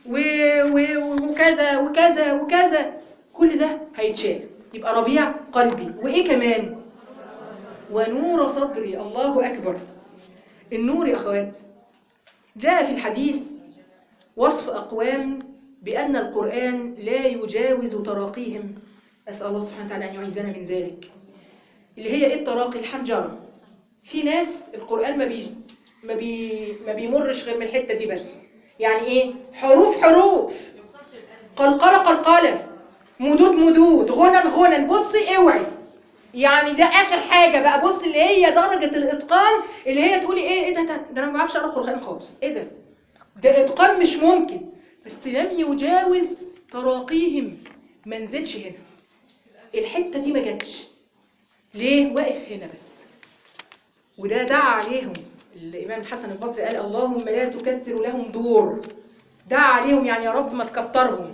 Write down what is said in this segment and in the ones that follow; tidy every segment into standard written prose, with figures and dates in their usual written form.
وكذا وكذا وكذا، كل ده هيتشال. يبقى ربيع قلبي. وايه كمان؟ ونور صدري. الله اكبر. النور يا اخوات، جاء في الحديث وصف اقوام بان القرآن لا يجاوز تراقيهم. اسال الله سبحانه وتعالى ان يعيذنا من ذلك. اللي هي ايه التراقي؟ الحنجره. في ناس القرآن ما بيمرش غير من الحته دي بس. يعني ايه؟ حروف حروف، قلقله قلقله، مدود مدود، غنن غنن. بصي اوعي، يعني ده اخر حاجه بقى. بص اللي هي درجه الاتقان، اللي هي تقولي ايه ده انا ما بعرفش اقرا قرآن خالص. ايه ده اتقان مش ممكن. بس لم يجاوز تراقيهم، ما نزلش هنا، الحته دي ما جاتش. ليه؟ واقف هنا بس. وده دعا عليهم الامام الحسن البصري، قال اللهم لا تكثر لهم دور. دعا عليهم يعني يا رب ما تكترهم.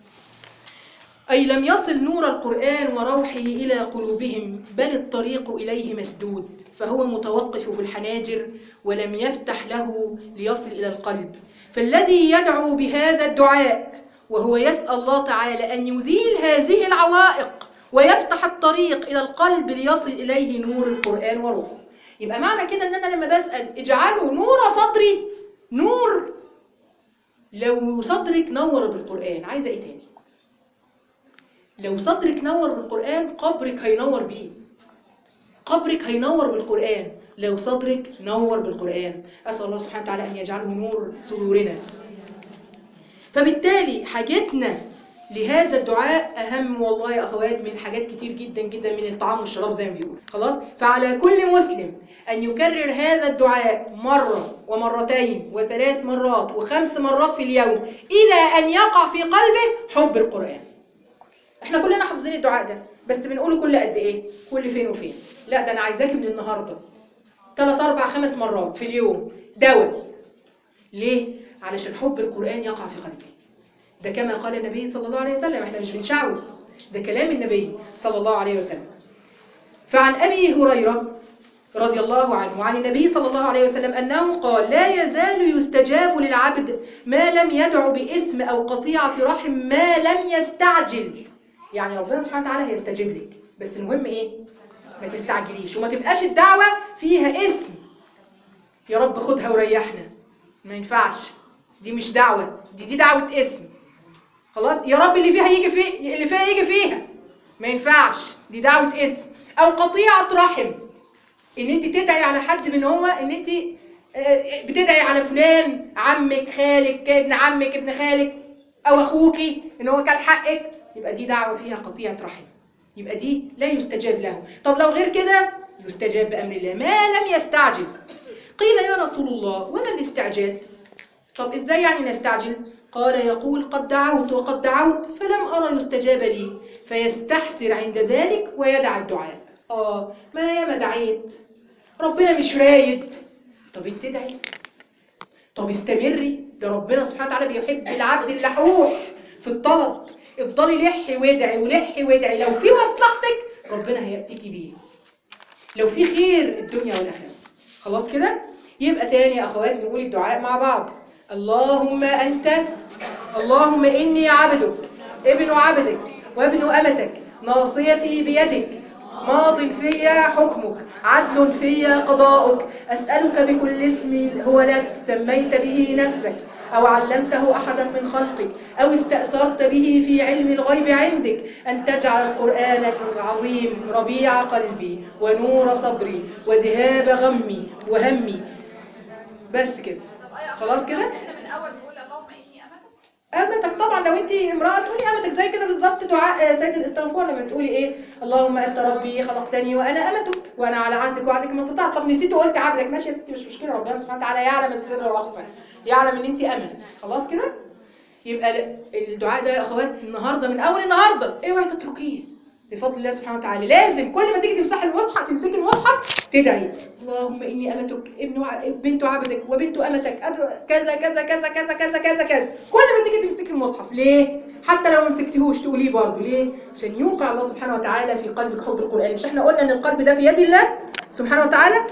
أي لم يصل نور القرآن وروحه إلى قلوبهم، بل الطريق إليه مسدود، فهو متوقف في الحناجر ولم يفتح له ليصل إلى القلب. فالذي يدعو بهذا الدعاء وهو يسأل الله تعالى أن يزيل هذه العوائق ويفتح الطريق إلى القلب ليصل إليه نور القرآن وروحه. يبقى معنى كده أن أنا لما بسأل اجعلوا نور صدري، نور، لو صدرك نور بالقرآن عايزة إيه تاني؟ لو صدرك نور بالقرآن قبرك هينور بيه. قبرك هينور بالقرآن لو صدرك نور بالقرآن. أسأل الله سبحانه وتعالى أن يجعله نور صدورنا. فبالتالي حاجتنا لهذا الدعاء أهم والله يا أخوات من حاجات كتير جدا جدا، من الطعام والشراب زي ما بيقول. خلاص؟ فعلى كل مسلم أن يكرر هذا الدعاء مرة ومرتين وثلاث مرات وخمس مرات في اليوم إلى أن يقع في قلبه حب القرآن. احنا كلنا حافظين الدعاء ده، بس بنقوله كل قد ايه؟ كل فين وفين. لا ده انا عايزاكي من النهارده 3 4 5 مرات في اليوم دواء. ليه؟ علشان حب القرآن يقع في قلبي. ده كما قال النبي صلى الله عليه وسلم، احنا مش بنشعوذ، ده كلام النبي صلى الله عليه وسلم. فعن أبي هريرة رضي الله عنه وعن النبي صلى الله عليه وسلم أنه قال لا يزال يستجاب للعبد ما لم يدع باسم أو قطيعة رحم ما لم يستعجل. يعني ربنا سبحانه وتعالى هيستجيب لك، بس المهم ايه؟ ما تستعجليش، وما تبقاش الدعوة فيها اسم يا رب خدها وريحنا. ما ينفعش، دي مش دعوة، دي دعوة اسم. خلاص يا رب اللي فيها يجي اللي فيها يجي فيها. ما ينفعش، دي دعوة اسم. او قطيعة رحم، ان انت تدعي على حد من هو، ان انت بتدعي على فلان، عمك، خالك، ابن عمك، ابن خالك، او اخوكي، ان هو كان حقك، يبقى دي دعوة فيها قطيعة رحم، يبقى دي لا يستجاب له. طب لو غير كده يستجاب بأمر الله ما لم يستعجل. قيل يا رسول الله وما الاستعجال؟ طب ازاي يعني نستعجل؟ قال يقول قد دعوت وقد دعوت فلم أرى يستجاب لي، فيستحسر عند ذلك ويدع الدعاء. ما انا ياما دعيت ربنا مش رايد. طب انت ادعي، طب استمري، ده ربنا سبحانه وتعالى بيحب العبد اللحوح في الطلب. افضلي لحي وادعي ولحي وادعي، لو في مصلحتك ربنا هيأتيكي بيه، لو في خير الدنيا والآخرة. خلاص كده؟ يبقى تاني يا أخوات نقول الدعاء مع بعض. اللهم اللهم إني عبدك ابن عبدك وابن أمتك، ناصيتي بيدك، ماض فيا حكمك، عدل فيا قضاؤك، أسألك بكل اسم هو لك سميت به نفسك أو علمته أحدا من خلقك أو استأثرت به في علم الغيب عندك أن تجعل القرآن العظيم ربيع قلبي ونور صدري وذهاب غمي وهمي. بس كده، خلاص كده. أمتك طبعا، لو انت امرأة تقولي أمتك زي كده بالظبط. دعاء سيد الاستغفار لما بتقولي ايه؟ اللهم انت ربي خلقتني وانا امتك وانا على عهدك وعدك ما استطعت. طب نسيت وقلت عبدك، ماشي يا ستي مش مشكله، ربنا سبحانه وتعالى يعلم السر واخفى، يعلم ان انت امل. خلاص كده. يبقى الدعاء ده يا اخوات النهارده من اول النهارده اوعي تتركيه بفضل الله سبحانه وتعالى. لازم كل ما تيجي تمسحي المصحف تمسكي المصحف تدعي اللهم اني امتك بنت عبدك وبنت امتك كذا كذا كذا كذا كذا كذا كذا. كل ما تيجي تمسكي المصحف ليه؟ حتى لو ما مسكتيهوش تقوليه برضه ليه؟ عشان يوقع الله سبحانه وتعالى في قلبك حب القرآن. مش احنا قلنا ان القلب ده في يد الله سبحانه وتعالى؟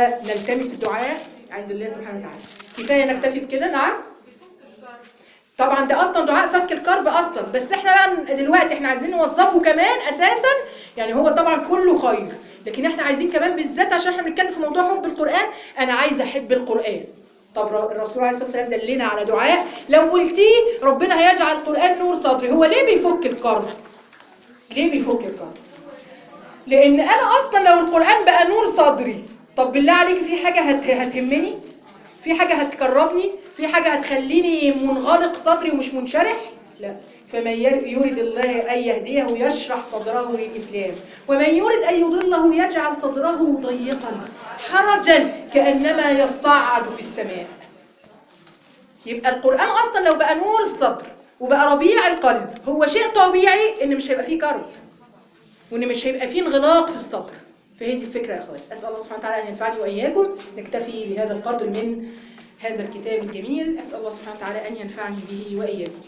فنلتمس الدعاء عند الله سبحانه وتعالى. كفايه نكتفي بكده. نعم طبعا طبعا ده اصلا دعاء فك الكرب اصلا، بس احنا بقى دلوقتي احنا عايزين نوظفه كمان اساسا. يعني هو طبعا كله خير، لكن احنا عايزين كمان بالذات عشان احنا بنتكلم في موضوع حب القرآن، انا عايزه احب القرآن. طب الرسول عليه الصلاه والسلام دلنا على دعاء لو قلتيه ربنا هيجعل القرآن نور صدري. هو ليه بيفك الكرب؟ ليه بيفك الكرب؟ لان انا اصلا لو القرآن بقى نور صدري، طب بالله عليك في حاجه هتهمني؟ في حاجه هتكربني؟ في حاجه هتخليني منغلق صدري ومش منشرح؟ لا. فمن يريد الله ان يهديه يشرح صدره للاسلام، ومن يريد ان يضله يجعل صدره ضيقا حرجا كانما يصعد في السماء. يبقى القرآن اصلا لو بقى نور الصدر وبقى ربيع القلب، هو شيء طبيعي ان مش هيبقى فيه كرب، وان مش هيبقى فيه انغلاق في الصدر. فهي دي الفكره يا اخوات. اسال الله سبحانه وتعالى ان ينفعني واياكم. نكتفي بهذا القدر من هذا الكتاب الجميل. اسال الله سبحانه وتعالى ان ينفعني به واياكم.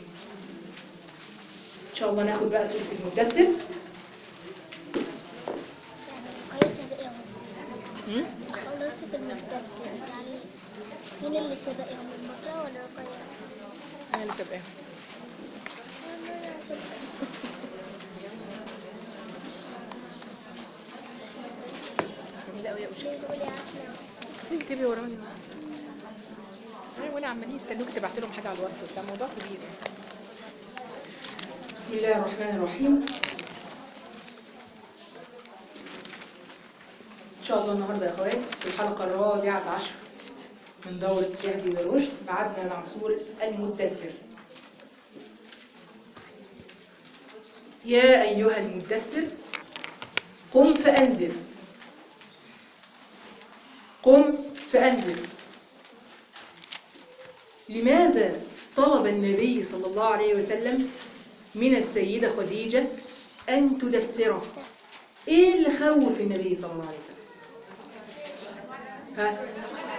ان شاء الله ناخد بقى سوره المدثر. خلصت المدثر يعني مين اللي سبقهم، البقرة ولا رقية؟ انا اللي سابقاهم. جميله قوي يا وشا. اكتبي وراني. وانا عمالين يستنوك تبعت لهم حاجه على الواتس وبتاع، موضوع كبير. بسم الله الرحمن الرحيم. ان شاء الله النهارده يا اخوات في الحلقه الرابعه عشر من دوره اهدي ورشد، معادنا مع سوره المدثر. يا ايها المدثر قم فانذر. قم فانذر. لماذا طلب النبي صلى الله عليه وسلم من السيدة خديجة أن تدثره؟ إيه اللي خوف النبي صلى الله عليه وسلم؟ ها؟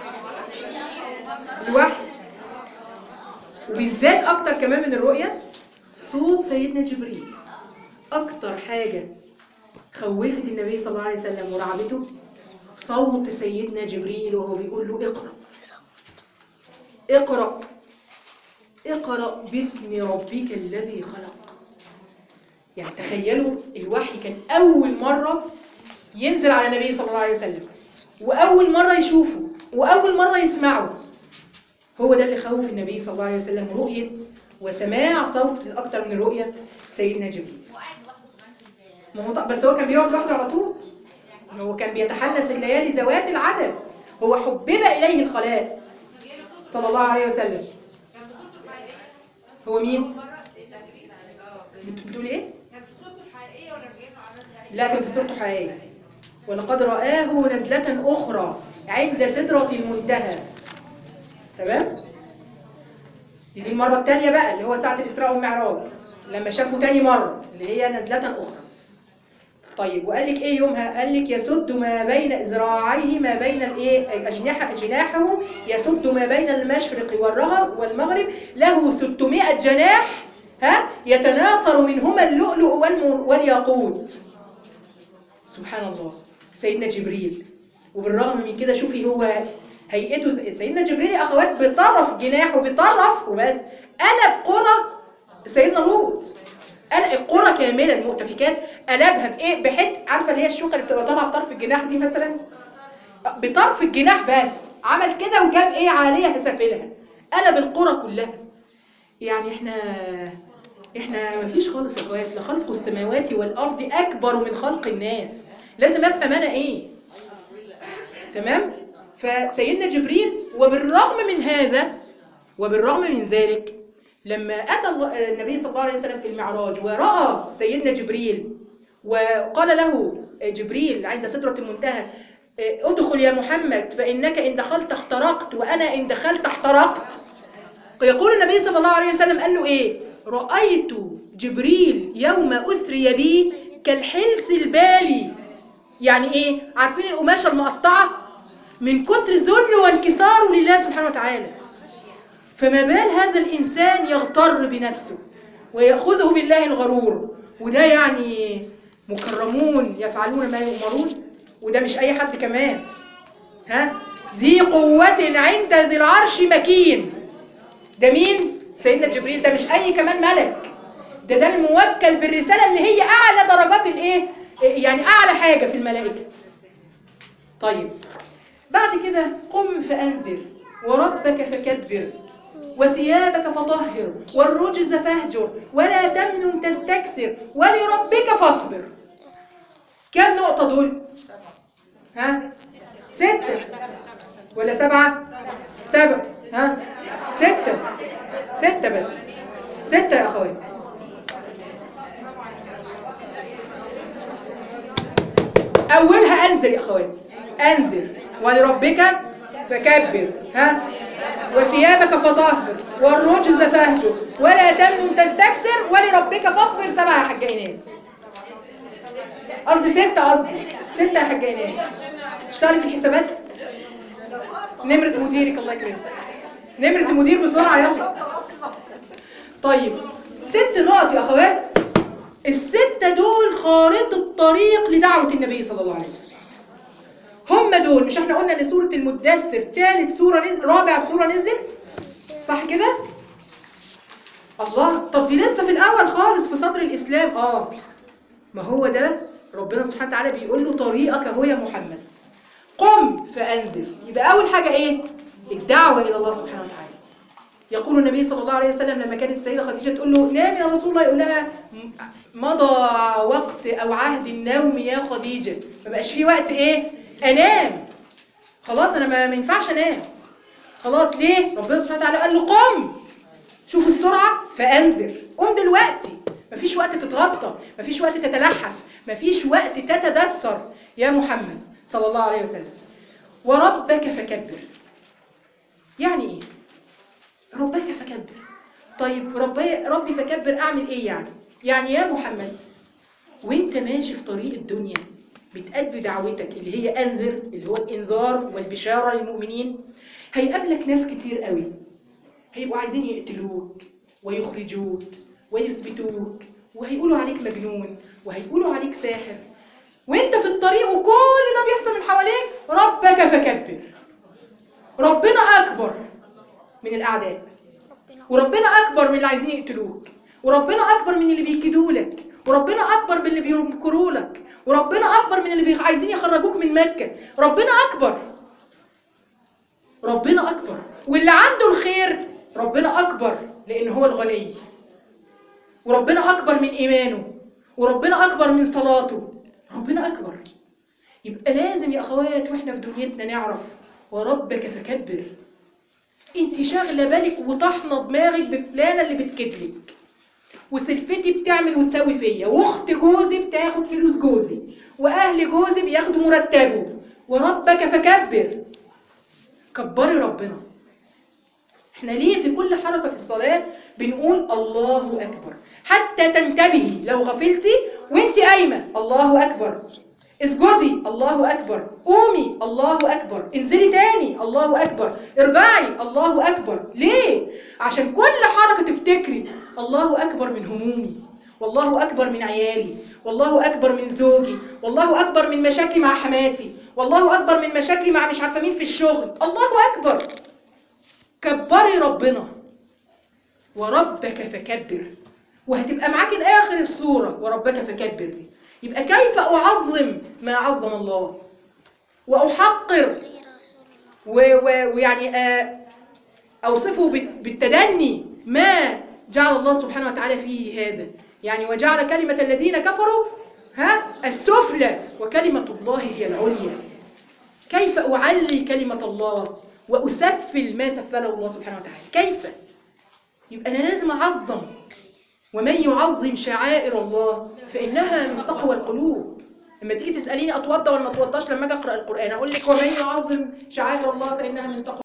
الوحي، وبالذات أكتر كمان من الرؤية صوت سيدنا جبريل. أكتر حاجة خوفت النبي صلى الله عليه وسلم ورعبته صوت سيدنا جبريل وهو بيقول له اقرأ اقرأ اقرأ باسم ربك الذي خلق. يعني تخيلوا الوحي كان أول مرة ينزل على النبي صلى الله عليه وسلم، وأول مرة يشوفه، وأول مرة يسمعه. هو ده اللي خوف النبي صلى الله عليه وسلم، رؤية وسماع صوت الأكثر من الرؤية سيدنا جبريل. بس هو كان بيقعد لوحده على طول، هو كان بيتحنث الليالي ذوات العدد، هو حبب إليه الخلاء صلى الله عليه وسلم. هو مين؟ بتقول ايه؟ كان في صورته الحقيقيه ولا جايبه عملها؟ لا كان في صورته الحقيقيه. ولقد رآه نزلة أخرى عند سدرة المنتهى. تمام؟ دي المرة الثانية بقى اللي هو ساعة الإسراء والمعراج، لما شافه تاني مرة اللي هي نزلة أخرى. طيب وقال لك ايه يومها؟ قال لك يسد ما بين ذراعيه ما بين الايه جناحه يسد ما بين المشرق والمغرب، له 600 جناح يتناثر منهما اللؤلؤ والياقوت. سبحان الله سيدنا جبريل. وبالرغم من كده شوفي هو هيئته سيدنا جبريل يا اخوات بطرف جناحه بطرف وبس قلب قرى سيدنا لوط، قلب القرى كامله المؤتفكات قلبها بايه؟ عارفه اللي هي الشوكه اللي بتبقى طالعه في طرف الجناح دي مثلا، بطرف الجناح بس عمل كده وجاب ايه عاليه سافلها، قلب القرى كلها. يعني احنا مفيش خالص يا اخوات، لخلق السماوات والارض اكبر من خلق الناس. لازم افهم انا ايه. تمام؟ فسيدنا جبريل وبالرغم من هذا وبالرغم من ذلك لما اتى النبي صلى الله عليه وسلم في المعراج وراى سيدنا جبريل وقال له جبريل عند سدرة المنتهى ادخل يا محمد فانك ان دخلت احترقت وانا ان دخلت احترقت. يقول النبي صلى الله عليه وسلم قال له ايه؟ رأيت جبريل يوم أسري بي كالحلس البالي. يعني ايه؟ عارفين القماشة المقطعة من كتر ذل وانكساره لله سبحانه وتعالى. فما بال هذا الإنسان يغتر بنفسه ويأخذه بالله الغرور. وده يعني مكرمون يفعلون ما يؤمرون، وده مش أي حد كمان. ذي قوة عند ذي العرش مكين. ده مين؟ سيدنا جبريل ده مش اي كمان ملك، ده الموكل بالرساله اللي هي اعلى درجات الايه، يعني اعلى حاجه في الملائكه. طيب بعد كده قم فانذر وربك فكبر وثيابك فطهر والرجز فاهجر ولا تمنن تستكثر ولربك فاصبر. كم نقطه دول؟ ها 6 ولا 7؟ 7. ها 6 بس، 6 يا اخوات. اولها انذر يا اخوات، انذر ولربك فكبر، ها وثيابك فطهر والرجز فاهجر ولا تمنن تستكثر ولربك فاصبر. 7 يا حاجه ايناس، قصدي 6 6 يا حاجه ايناس. اشتغلي في الحسابات. نمرة مديرك الله يكرمك، نمرة المدير بسرعة يلا. طيب 6 نقط يا اخوات. ال6 دول خارطة طريق لدعوة النبي صلى الله عليه وسلم. هم دول، مش احنا قلنا ان سورة المدثر ثالث سورة نزل، رابع سورة نزلت، صح كده؟ الله، طب دي لسه في الاول خالص في صدر الاسلام. ما هو ده ربنا سبحانه وتعالى بيقول له طريقك اهو يا محمد، قم فانذر. يبقى اول حاجة ايه؟ الدعوة الى الله سبحانه وتعالى. يقول النبي صلى الله عليه وسلم لما كانت السيدة خديجة تقول له نام يا رسول الله، يقول لها مضى وقت أو عهد النوم يا خديجة، ما بقاش فيه وقت إيه؟ أنام، خلاص أنا ما ينفعش أنام خلاص. ليه؟ ربنا سبحانه وتعالى قال له قم، شوفوا السرعة، فأنذر، قم دلوقتي، مفيش وقت تتغطى، مفيش وقت تتلحف، مفيش وقت تتدثر يا محمد صلى الله عليه وسلم. وربك فكبر، يعني إيه؟ ربك فكبر. طيب ربي فكبر اعمل ايه يعني يا محمد وانت ماشي في طريق الدنيا بتأدي دعوتك اللي هي انذر، اللي هو الانذار والبشارة للمؤمنين، هيقابلك ناس كتير قوي هيبقوا عايزين يقتلوك ويخرجوك ويثبتوك وهيقولوا عليك مجنون وهيقولوا عليك ساحر، وانت في الطريق وكل ده بيحصل من حواليك. ربك فكبر، ربنا اكبر من الاعداء، وربنا اكبر من اللي عايزين يقتلوك، وربنا اكبر من اللي بيكيدوا لك، وربنا اكبر من اللي بيمكروا لك، وربنا اكبر من اللي عايزين يخرجوك من مكة. ربنا اكبر، ربنا اكبر. واللي عنده الخير ربنا اكبر لان هو الغني، وربنا اكبر من ايمانه، وربنا اكبر من صلاته، ربنا اكبر. يبقى لازم يا اخوات واحنا في دنيتنا نعرف وربك فكبر. انت شاغله بالك وطحنه دماغك بفلانه اللي بتكدلك، وسلفتي بتعمل وتسوي فيا، واخت جوزي بتاخد فلوس جوزي، واهل جوزي بياخدوا مرتبه. وربك فكبر، كبري ربنا. احنا ليه في كل حركه في الصلاه بنقول الله اكبر؟ حتى تنتبهي لو غفلتي وانت قايمه الله اكبر، اسجدي الله اكبر، قومي الله اكبر، انزلي تاني الله اكبر، ارجعي الله اكبر. ليه؟ عشان كل حركه تفتكري الله اكبر من همومي، والله اكبر من عيالي، والله اكبر من زوجي، والله اكبر من مشاكلي مع حماتي، والله اكبر من مشاكلي مع مش عارفه مين في الشغل. الله اكبر، كبري ربنا. وربك فكبر، وهتبقى معاكي لاخر السوره وربك فكبر دي. يبقى كيف أعظم ما عظم الله وأحقر ويعني أوصفه بالتدني ما جعل الله سبحانه وتعالى فيه هذا، يعني وجعل كلمة الذين كفروا السفلى وكلمة الله هي العليا. كيف أعلي كلمة الله وأسفل ما سفله الله سبحانه وتعالى؟ كيف؟ يبقى أنا لازم أعظم. ومن يعظم شعائر الله فإنها من تقوى القلوب. لما تيجي تسأليني أتوضى ولا ما أتوضاش لما أجي أقرأ القرآن، أقول لك ومن يعظم شعائر الله فإنها من تقوى